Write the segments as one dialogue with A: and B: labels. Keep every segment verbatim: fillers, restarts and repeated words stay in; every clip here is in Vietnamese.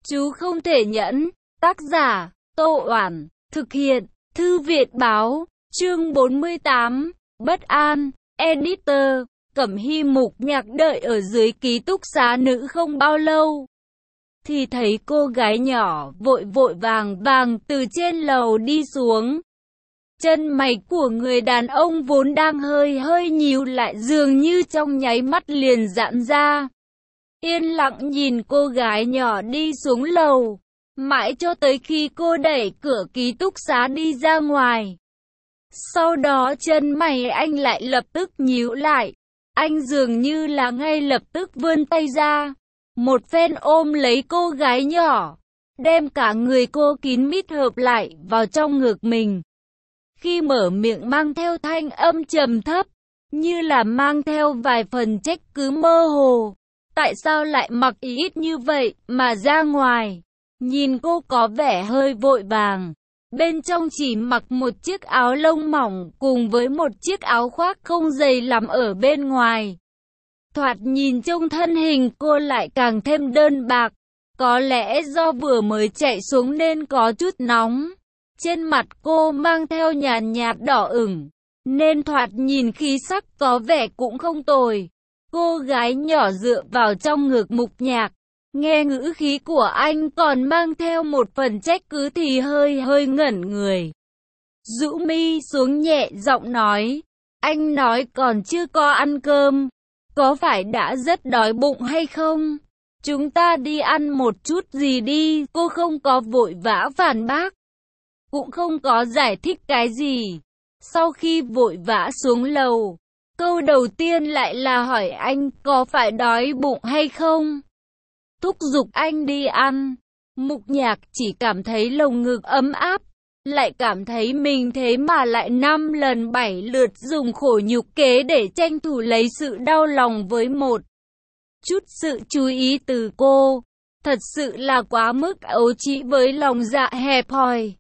A: Chú không thể nhẫn. Tác giả, Tô Oản. Thực hiện, Thư viện Báo. Chương bốn mươi tám. Bất an. Editor, Cẩm Hy. Mục Nhạc đợi ở dưới ký túc xá nữ không bao lâu, thì thấy cô gái nhỏ vội vội vàng vàng từ trên lầu đi xuống. Chân mày của người đàn ông vốn đang hơi hơi nhíu lại dường như trong nháy mắt liền giãn ra. Yên lặng nhìn cô gái nhỏ đi xuống lầu, mãi cho tới khi cô đẩy cửa ký túc xá đi ra ngoài. Sau đó chân mày anh lại lập tức nhíu lại. Anh dường như là ngay lập tức vươn tay ra, một phen ôm lấy cô gái nhỏ, đem cả người cô kín mít hợp lại vào trong ngực mình. Khi mở miệng mang theo thanh âm trầm thấp, như là mang theo vài phần trách cứ mơ hồ. Tại sao lại mặc ít như vậy mà ra ngoài? Nhìn cô có vẻ hơi vội vàng. Bên trong chỉ mặc một chiếc áo lông mỏng cùng với một chiếc áo khoác không dày lắm ở bên ngoài. Thoạt nhìn trong thân hình cô lại càng thêm đơn bạc. Có lẽ do vừa mới chạy xuống nên có chút nóng. Trên mặt cô mang theo nhàn nhạt đỏ ửng, nên thoạt nhìn khí sắc có vẻ cũng không tồi. Cô gái nhỏ dựa vào trong ngực Mục Nhạc, nghe ngữ khí của anh còn mang theo một phần trách cứ thì hơi hơi ngẩn người. Rũ mi xuống nhẹ giọng nói, anh nói còn chưa có ăn cơm, có phải đã rất đói bụng hay không? Chúng ta đi ăn một chút gì đi. Cô không có vội vã phản bác, cũng không có giải thích cái gì. Sau khi vội vã xuống lầu, câu đầu tiên lại là hỏi anh có phải đói bụng hay không, thúc giục anh đi ăn. Mục Nhạc chỉ cảm thấy lồng ngực ấm áp, lại cảm thấy mình thế mà lại năm lần bảy lượt dùng khổ nhục kế để tranh thủ lấy sự đau lòng với một chút sự chú ý từ cô. Thật sự là quá mức ấu trĩ với lòng dạ hẹp hòi.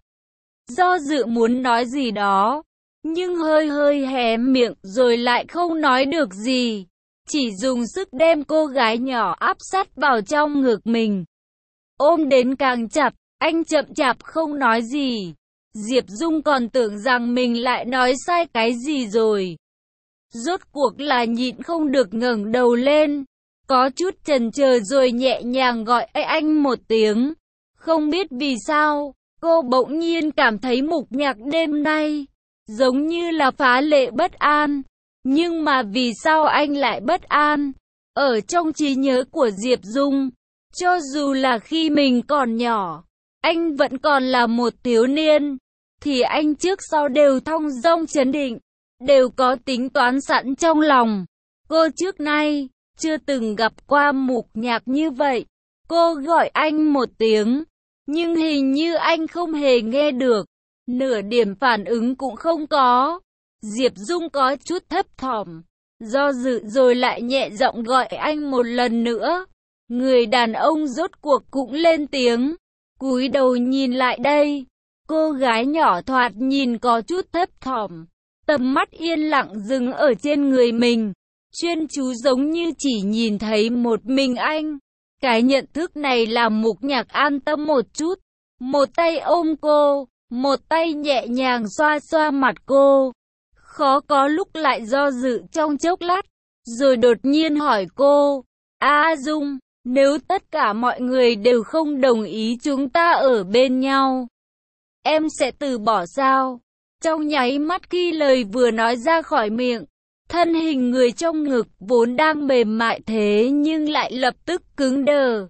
A: Do dự muốn nói gì đó, nhưng hơi hơi hé miệng rồi lại không nói được gì. Chỉ dùng sức đem cô gái nhỏ áp sát vào trong ngực mình, ôm đến càng chặt. Anh chậm chạp không nói gì. Diệp Dung còn tưởng rằng mình lại nói sai cái gì rồi. Rốt cuộc là nhịn không được ngẩng đầu lên, có chút chần chờ rồi nhẹ nhàng gọi anh một tiếng. Không biết vì sao, cô bỗng nhiên cảm thấy Mục Nhạc đêm nay giống như là phá lệ bất an. Nhưng mà vì sao anh lại bất an? Ở trong trí nhớ của Diệp Dung, cho dù là khi mình còn nhỏ, anh vẫn còn là một thiếu niên, thì anh trước sau đều thong dong trấn định, đều có tính toán sẵn trong lòng. Cô trước nay chưa từng gặp qua Mục Nhạc như vậy. Cô gọi anh một tiếng, nhưng hình như anh không hề nghe được, nửa điểm phản ứng cũng không có. Diệp Dung có chút thấp thỏm, do dự rồi lại nhẹ giọng gọi anh một lần nữa. Người đàn ông rốt cuộc cũng lên tiếng, cúi đầu nhìn lại đây. Cô gái nhỏ thoạt nhìn có chút thấp thỏm, tầm mắt yên lặng dừng ở trên người mình, chuyên chú giống như chỉ nhìn thấy một mình anh. Cái nhận thức này làm Mục Nhạc an tâm một chút. Một tay ôm cô, một tay nhẹ nhàng xoa xoa mặt cô. Khó có lúc lại do dự trong chốc lát, rồi đột nhiên hỏi cô, A Dung, nếu tất cả mọi người đều không đồng ý chúng ta ở bên nhau, em sẽ từ bỏ sao? Trong nháy mắt khi lời vừa nói ra khỏi miệng, thân hình người trong ngực vốn đang mềm mại thế nhưng lại lập tức cứng đờ.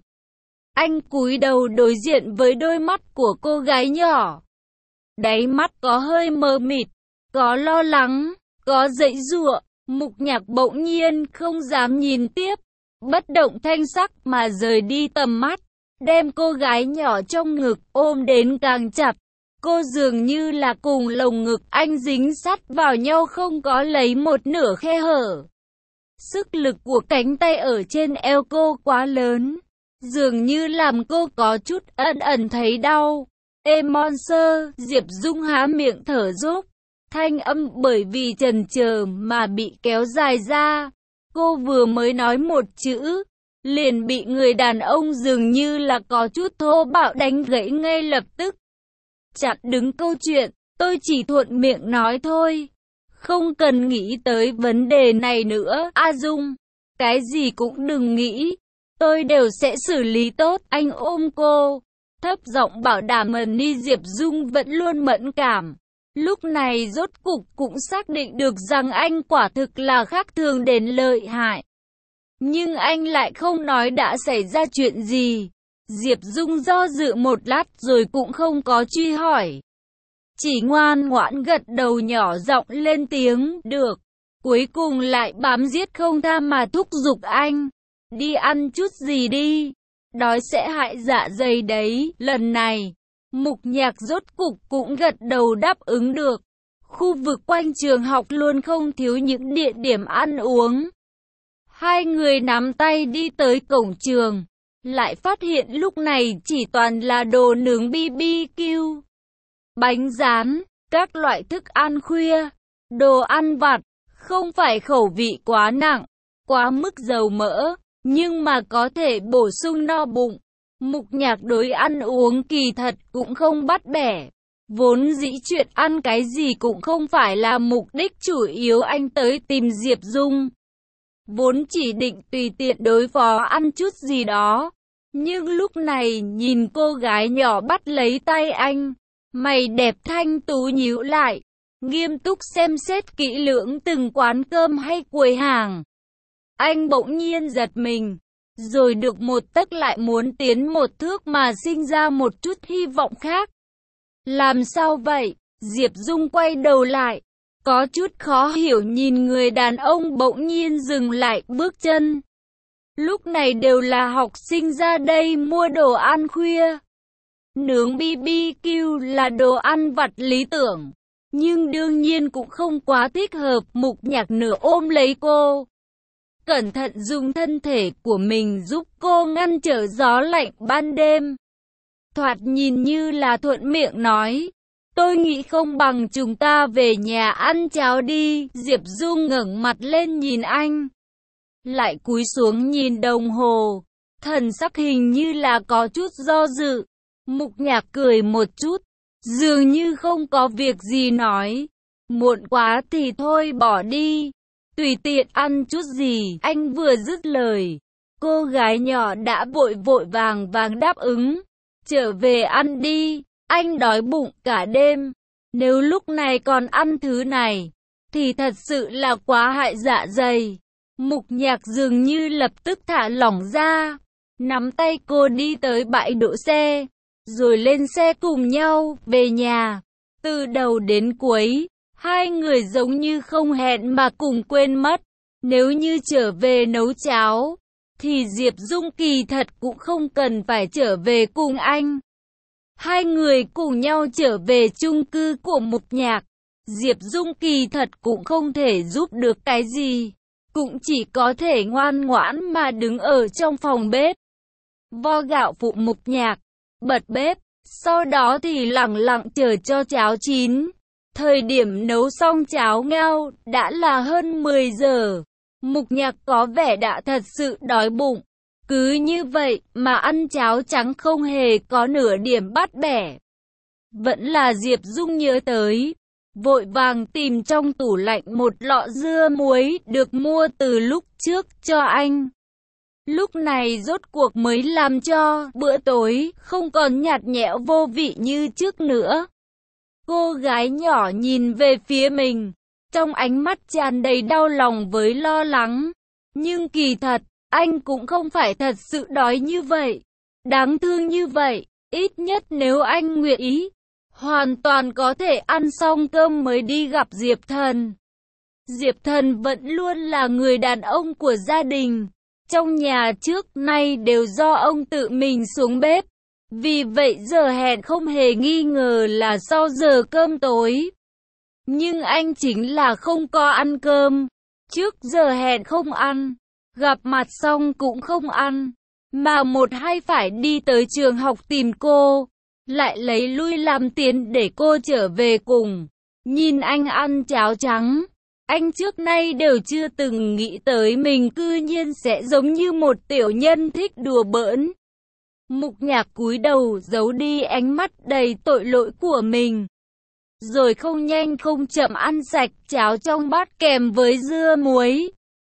A: Anh cúi đầu đối diện với đôi mắt của cô gái nhỏ. Đáy mắt có hơi mờ mịt, có lo lắng, có giãy giụa. Mục Nhạc bỗng nhiên không dám nhìn tiếp, bất động thanh sắc mà rời đi tầm mắt, đem cô gái nhỏ trong ngực ôm đến càng chặt. Cô dường như là cùng lồng ngực anh dính sát vào nhau không có lấy một nửa khe hở. Sức lực của cánh tay ở trên eo cô quá lớn, dường như làm cô có chút ẩn ẩn thấy đau. Ê Monster, Diệp Dung há miệng thở dốc, thanh âm bởi vì chần chờ mà bị kéo dài ra. Cô vừa mới nói một chữ, liền bị người đàn ông dường như là có chút thô bạo đánh gãy ngay lập tức. Chặn đứng câu chuyện, tôi chỉ thuận miệng nói thôi. Không cần nghĩ tới vấn đề này nữa, A Dung. Cái gì cũng đừng nghĩ. Tôi đều sẽ xử lý tốt. Anh ôm cô, thấp giọng bảo đảm ẩn ni. Diệp Dung vẫn luôn mẫn cảm. Lúc này rốt cục cũng xác định được rằng anh quả thực là khác thường đến lợi hại. Nhưng anh lại không nói đã xảy ra chuyện gì. Diệp Dung do dự một lát rồi cũng không có truy hỏi. Chỉ ngoan ngoãn gật đầu nhỏ giọng lên tiếng, được. Cuối cùng lại bám giết không tha mà thúc giục anh. Đi ăn chút gì đi. Đói sẽ hại dạ dày đấy. Lần này, Mục Nhạc rốt cục cũng gật đầu đáp ứng được. Khu vực quanh trường học luôn không thiếu những địa điểm ăn uống. Hai người nắm tay đi tới cổng trường. Lại phát hiện lúc này chỉ toàn là đồ nướng bi bi kiu, bánh rán, các loại thức ăn khuya, đồ ăn vặt, không phải khẩu vị quá nặng, quá mức dầu mỡ, nhưng mà có thể bổ sung no bụng. Mục Nhạc đối ăn uống kỳ thật cũng không bắt bẻ. Vốn dĩ chuyện ăn cái gì cũng không phải là mục đích chủ yếu anh tới tìm Diệp Dung. Vốn chỉ định tùy tiện đối phó ăn chút gì đó. Nhưng lúc này nhìn cô gái nhỏ bắt lấy tay anh, mày đẹp thanh tú nhíu lại, nghiêm túc xem xét kỹ lưỡng từng quán cơm hay quầy hàng. Anh bỗng nhiên giật mình, rồi được một tấc lại muốn tiến một thước mà sinh ra một chút hy vọng khác. Làm sao vậy? Diệp Dung quay đầu lại, có chút khó hiểu nhìn người đàn ông bỗng nhiên dừng lại bước chân. Lúc này đều là học sinh ra đây mua đồ ăn khuya. Nướng bi bi kiu là đồ ăn vặt lý tưởng, nhưng đương nhiên cũng không quá thích hợp. Mục Nhạc nửa ôm lấy cô, cẩn thận dùng thân thể của mình giúp cô ngăn trở gió lạnh ban đêm. Thoạt nhìn như là thuận miệng nói, tôi nghĩ không bằng chúng ta về nhà ăn cháo đi. Diệp Dung ngẩng mặt lên nhìn anh, lại cúi xuống nhìn đồng hồ, thần sắc hình như là có chút do dự. Mục Nhạc cười một chút, dường như không có việc gì nói, muộn quá thì thôi bỏ đi, tùy tiện ăn chút gì. Anh vừa dứt lời, cô gái nhỏ đã vội vội vàng vàng đáp ứng, trở về ăn đi, anh đói bụng cả đêm, nếu lúc này còn ăn thứ này, thì thật sự là quá hại dạ dày. Mục Nhạc dường như lập tức thả lỏng ra, nắm tay cô đi tới bãi đỗ xe, rồi lên xe cùng nhau về nhà. Từ đầu đến cuối, hai người giống như không hẹn mà cùng quên mất. Nếu như trở về nấu cháo, thì Diệp Dung kỳ thật cũng không cần phải trở về cùng anh. Hai người cùng nhau trở về chung cư của Mục Nhạc. Diệp Dung kỳ thật cũng không thể giúp được cái gì, cũng chỉ có thể ngoan ngoãn mà đứng ở trong phòng bếp, vo gạo phụ Mục Nhạc, bật bếp, sau đó thì lặng lặng chờ cho cháo chín. Thời điểm nấu xong cháo ngao đã là hơn mười giờ. Mục Nhạc có vẻ đã thật sự đói bụng. Cứ như vậy mà ăn cháo trắng không hề có nửa điểm bắt bẻ. Vẫn là Diệp Dung nhớ tới, vội vàng tìm trong tủ lạnh một lọ dưa muối được mua từ lúc trước cho anh. Lúc này rốt cuộc mới làm cho bữa tối không còn nhạt nhẽo vô vị như trước nữa. Cô gái nhỏ nhìn về phía mình, trong ánh mắt tràn đầy đau lòng với lo lắng. Nhưng kỳ thật, anh cũng không phải thật sự đói như vậy, đáng thương như vậy. Ít nhất nếu anh nguyện ý, hoàn toàn có thể ăn xong cơm mới đi gặp Diệp Thần. Diệp Thần vẫn luôn là người đàn ông của gia đình. Trong nhà trước nay đều do ông tự mình xuống bếp. Vì vậy giờ hẹn không hề nghi ngờ là sau giờ cơm tối. Nhưng anh chính là không có ăn cơm. Trước giờ hẹn không ăn, gặp mặt xong cũng không ăn, mà một hay phải đi tới trường học tìm cô, lại lấy lui làm tiền để cô trở về cùng. Nhìn anh ăn cháo trắng, Anh trước nay đều chưa từng nghĩ tới mình cư nhiên sẽ giống như một tiểu nhân thích đùa bỡn. Mục Nhạc cúi đầu giấu đi ánh mắt đầy tội lỗi của mình. Rồi không nhanh không chậm ăn sạch cháo trong bát kèm với dưa muối.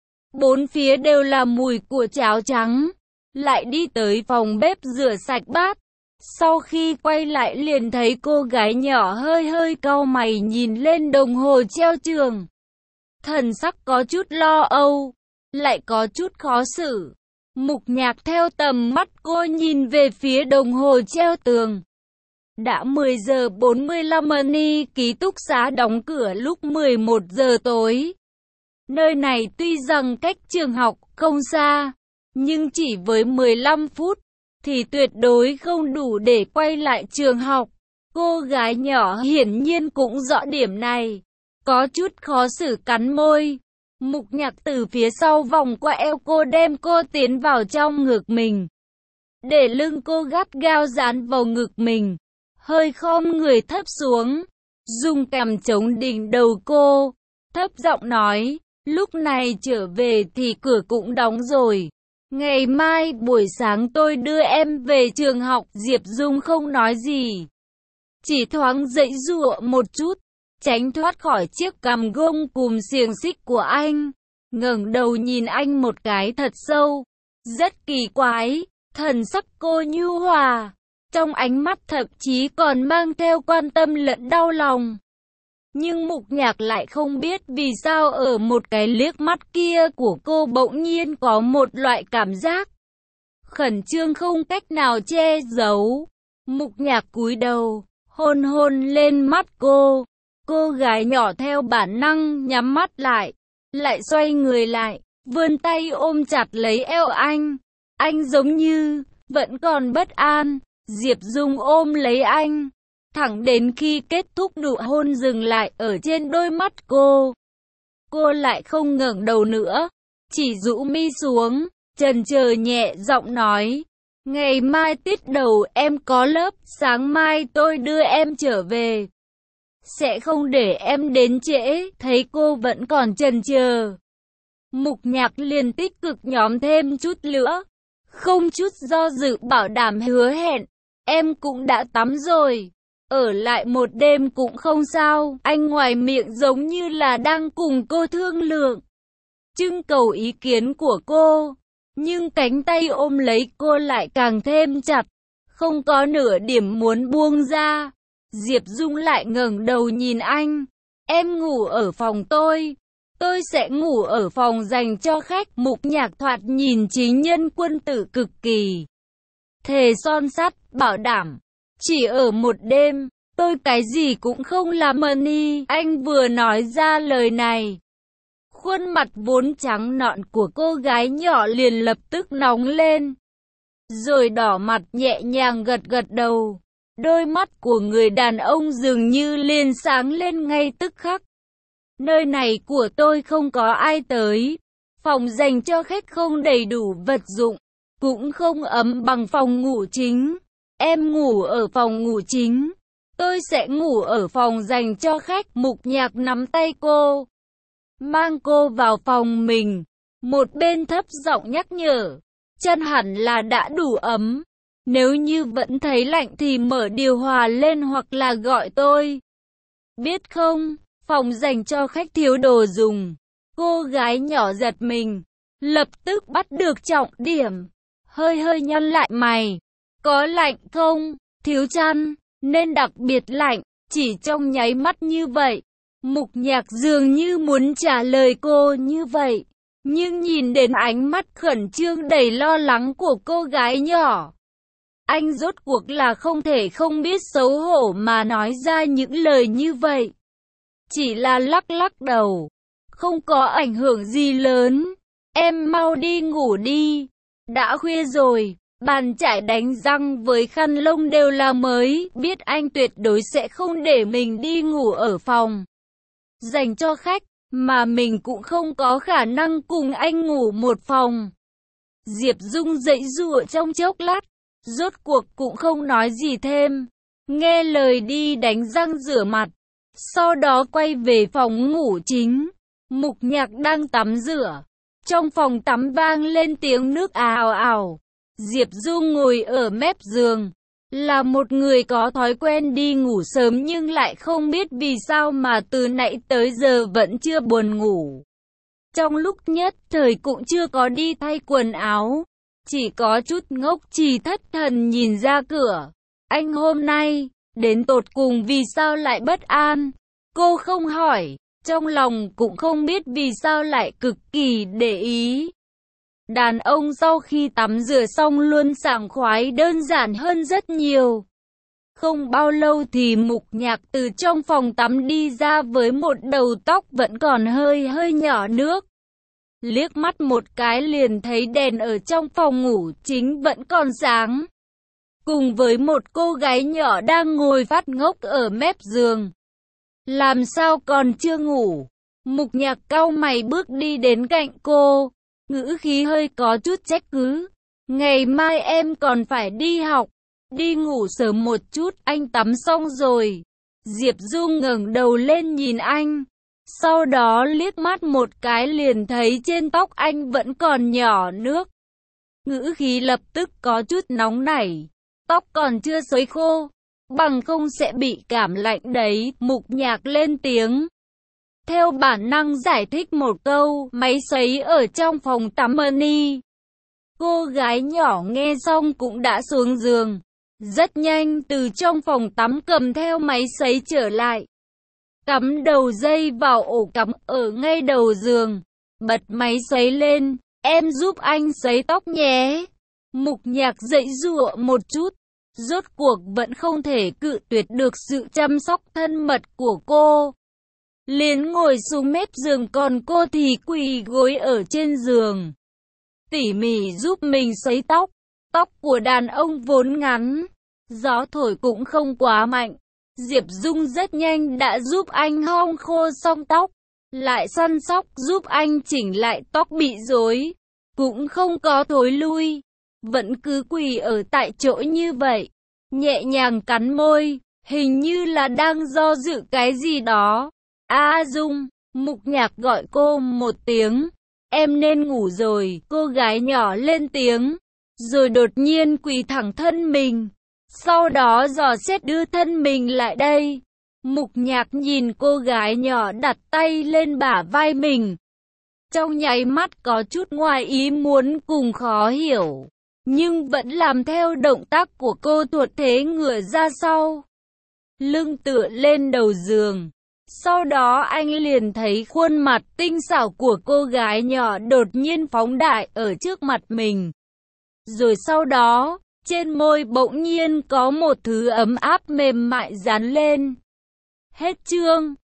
A: Bốn phía đều là mùi của cháo trắng. Lại đi tới phòng bếp rửa sạch bát. Sau khi quay lại liền thấy cô gái nhỏ hơi hơi cau mày nhìn lên đồng hồ treo tường. Thần sắc có chút lo âu, lại có chút khó xử. Mục Nhạc theo tầm mắt cô nhìn về phía đồng hồ treo tường. Đã mười giờ bốn mươi lăm ni, ký túc xá đóng cửa lúc mười một giờ tối. Nơi này tuy rằng cách trường học không xa, nhưng chỉ với mười lăm phút, thì tuyệt đối không đủ để quay lại trường học. Cô gái nhỏ hiển nhiên cũng rõ điểm này. Có chút khó xử cắn môi. Mục Nhạc từ phía sau vòng qua eo cô đem cô tiến vào trong ngực mình. Để lưng cô gắt gao dán vào ngực mình. Hơi khom người thấp xuống. Dùng cằm chống đỉnh đầu cô. Thấp giọng nói, lúc này trở về thì cửa cũng đóng rồi. Ngày mai buổi sáng tôi đưa em về trường học. Diệp Dung không nói gì. Chỉ thoáng giãy giụa một chút. Tránh thoát khỏi chiếc cằm gông cùm xiềng xích của anh. Ngẩng đầu nhìn anh một cái thật sâu. Rất kỳ quái, thần sắc cô nhu hòa. Trong ánh mắt thậm chí còn mang theo quan tâm lẫn đau lòng. Nhưng Mục Nhạc lại không biết vì sao ở một cái liếc mắt kia của cô bỗng nhiên có một loại cảm giác khẩn trương không cách nào che giấu. Mục Nhạc cúi đầu, hôn hôn lên mắt cô. Cô gái nhỏ theo bản năng nhắm mắt lại, lại xoay người lại, vươn tay ôm chặt lấy eo anh. Anh giống như vẫn còn bất an. Diệp Dung ôm lấy anh, thẳng đến khi kết thúc nụ hôn dừng lại ở trên đôi mắt cô. Cô lại không ngẩng đầu nữa, chỉ rũ mi xuống, chần chờ nhẹ giọng nói, ngày mai tiết đầu em có lớp, sáng mai tôi đưa em trở về. Sẽ không để em đến trễ. Thấy cô vẫn còn chần chờ, Mục Nhạc liền tích cực nhóm thêm chút nữa, không chút do dự bảo đảm hứa hẹn, em cũng đã tắm rồi, ở lại một đêm cũng không sao. Anh ngoài miệng giống như là đang cùng cô thương lượng, trưng cầu ý kiến của cô, nhưng cánh tay ôm lấy cô lại càng thêm chặt, không có nửa điểm muốn buông ra. Diệp Dung lại ngẩng đầu nhìn anh, em ngủ ở phòng tôi, tôi sẽ ngủ ở phòng dành cho khách. Mục Nhạc thoạt nhìn chính nhân quân tử cực kỳ, thề son sắt, bảo đảm, chỉ ở một đêm, tôi cái gì cũng không làm. Money. Anh vừa nói ra lời này, khuôn mặt vốn trắng nõn của cô gái nhỏ liền lập tức nóng lên, rồi đỏ mặt nhẹ nhàng gật gật đầu. Đôi mắt của người đàn ông dường như liền sáng lên ngay tức khắc. Nơi này của tôi không có ai tới, phòng dành cho khách không đầy đủ vật dụng, cũng không ấm bằng phòng ngủ chính. Em ngủ ở phòng ngủ chính, tôi sẽ ngủ ở phòng dành cho khách. Mục Nhạc nắm tay cô, mang cô vào phòng mình, một bên thấp giọng nhắc nhở, chân hẳn là đã đủ ấm. Nếu như vẫn thấy lạnh thì mở điều hòa lên hoặc là gọi tôi. Biết không, phòng dành cho khách thiếu đồ dùng. Cô gái nhỏ giật mình, lập tức bắt được trọng điểm, hơi hơi nhăn lại mày. Có lạnh không? Thiếu chăn, nên đặc biệt lạnh. Chỉ trong nháy mắt như vậy, Mục Nhạc dường như muốn trả lời cô như vậy. Nhưng nhìn đến ánh mắt khẩn trương đầy lo lắng của cô gái nhỏ, anh rốt cuộc là không thể không biết xấu hổ mà nói ra những lời như vậy. Chỉ là lắc lắc đầu, không có ảnh hưởng gì lớn. Em mau đi ngủ đi, đã khuya rồi. Bàn chải đánh răng với khăn lông đều là mới. Biết anh tuyệt đối sẽ không để mình đi ngủ ở phòng dành cho khách, mà mình cũng không có khả năng cùng anh ngủ một phòng. Diệp Dung giãy giụa trong chốc lát, rốt cuộc cũng không nói gì thêm, nghe lời đi đánh răng rửa mặt, sau đó quay về phòng ngủ chính. Mục Nhạc đang tắm rửa. Trong phòng tắm vang lên tiếng nước ào ào. Diệp Dung ngồi ở mép giường. Là một người có thói quen đi ngủ sớm nhưng lại không biết vì sao mà từ nãy tới giờ vẫn chưa buồn ngủ. Trong lúc nhất thời cũng chưa có đi thay quần áo. Chỉ có chút ngốc trì thất thần nhìn ra cửa. Anh hôm nay, đến tột cùng vì sao lại bất an? Cô không hỏi, trong lòng cũng không biết vì sao lại cực kỳ để ý. Đàn ông sau khi tắm rửa xong luôn sảng khoái đơn giản hơn rất nhiều. Không bao lâu thì Mục Nhạc từ trong phòng tắm đi ra với một đầu tóc vẫn còn hơi hơi nhỏ nước. Liếc mắt một cái liền thấy đèn ở trong phòng ngủ chính vẫn còn sáng. Cùng với một cô gái nhỏ đang ngồi phát ngốc ở mép giường. Làm sao còn chưa ngủ? Mục Nhạc cau mày bước đi đến cạnh cô. Ngữ khí hơi có chút trách cứ. Ngày mai em còn phải đi học. Đi ngủ sớm một chút, anh tắm xong rồi. Diệp Dung ngẩng đầu lên nhìn anh. Sau đó liếc mắt một cái liền thấy trên tóc anh vẫn còn nhỏ nước. Ngữ khí lập tức có chút nóng nảy. Tóc còn chưa sấy khô, bằng không sẽ bị cảm lạnh đấy. Mục Nhạc lên tiếng. Theo bản năng giải thích một câu, máy sấy ở trong phòng tắm Money. Cô gái nhỏ nghe xong cũng đã xuống giường. Rất nhanh từ trong phòng tắm cầm theo máy sấy trở lại. Cắm đầu dây vào ổ cắm ở ngay đầu giường. Bật máy sấy lên, em giúp anh sấy tóc nhé. Mục Nhạc dãy giụa một chút. Rốt cuộc vẫn không thể cự tuyệt được sự chăm sóc thân mật của cô. Liền ngồi xuống mép giường còn cô thì quỳ gối ở trên giường. Tỉ mỉ giúp mình sấy tóc. Tóc của đàn ông vốn ngắn. Gió thổi cũng không quá mạnh. Diệp Dung rất nhanh đã giúp anh hong khô xong tóc. Lại săn sóc giúp anh chỉnh lại tóc bị rối. Cũng không có thối lui. Vẫn cứ quỳ ở tại chỗ như vậy. Nhẹ nhàng cắn môi. Hình như là đang do dự cái gì đó. A Dung, Mục Nhạc gọi cô một tiếng. Em nên ngủ rồi. Cô gái nhỏ lên tiếng. Rồi đột nhiên quỳ thẳng thân mình. Sau đó dò xét đưa thân mình lại đây. Mục Nhạc nhìn cô gái nhỏ đặt tay lên bả vai mình. Trong nháy mắt có chút ngoài ý muốn cùng khó hiểu. Nhưng vẫn làm theo động tác của cô, thuận thế ngửa ra sau. Lưng tựa lên đầu giường. Sau đó anh liền thấy khuôn mặt tinh xảo của cô gái nhỏ đột nhiên phóng đại ở trước mặt mình. Rồi sau đó, trên môi bỗng nhiên có một thứ ấm áp mềm mại dán lên. Hết chương.